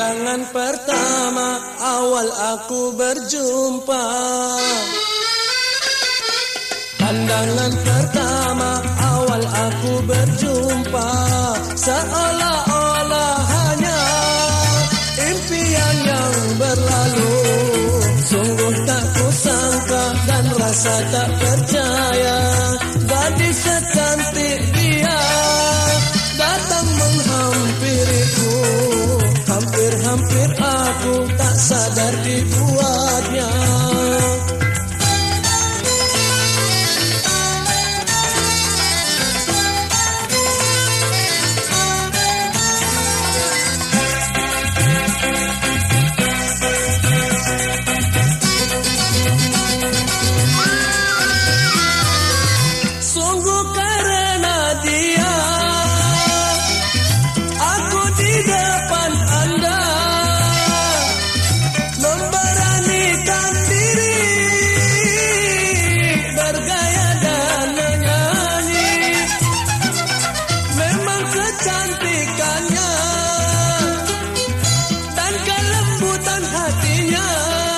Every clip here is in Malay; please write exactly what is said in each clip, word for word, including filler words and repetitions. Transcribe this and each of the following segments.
Pandangan pertama awal aku berjumpa. Pandangan pertama awal aku berjumpa, seolah-olah hanya impian yang berlalu. Sungguh tak kusangka dan rasa tak percaya, gadis secantik dia datang menghampiriku. Hampir-hampir aku tak sadar dibuatnya. Sungguh karena dia aku di depan Anda memberanikan diri, bergaya dan menyanyi. Memang kecantikannya dan kelembutan hatinya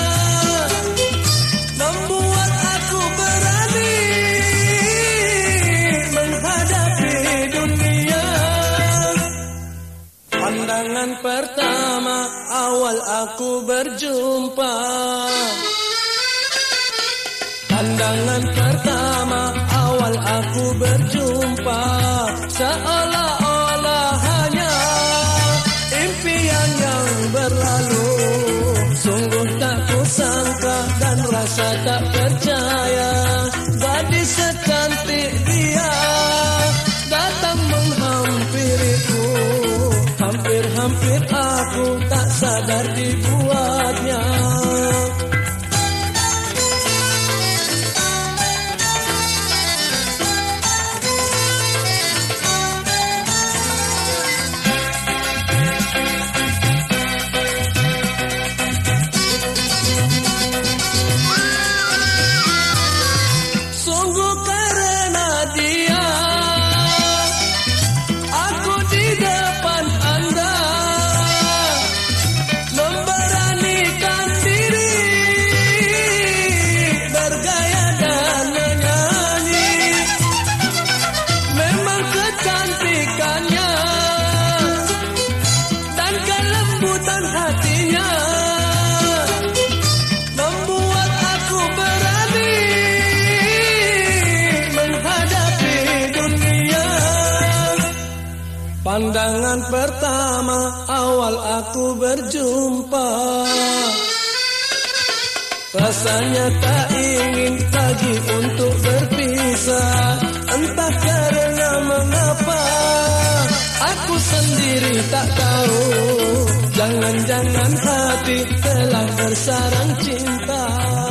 membuat aku berani menghadapi dunia. Pandangan pertama awal aku berjumpa. Pandangan pertama awal aku berjumpa, seolah-olah hanya impian yang berlalu. Sungguh tak kusangka dan rasa tak percaya, gadis secantik dia datang menghampiriku. Hampir-hampir aku tak sadar dibuatnya. Sungguh karena dia aku di depan Anda memberanikan diri, bergaya dan menyanyi. Memang kecantikannya dan kelembutan hatinya membuat aku berani menghadapi dunia. Pandangan pertama awal aku berjumpa, rasanya tak ingin lagi untuk berpisah. Entah karena mengapa aku sendiri tak tahu, jangan-jangan hati telah bersarang cinta.